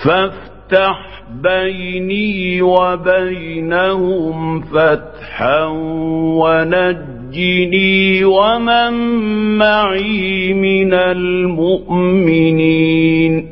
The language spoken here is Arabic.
فافتح بيني وبينهم فتحا ونجني ومن معي من المؤمنين.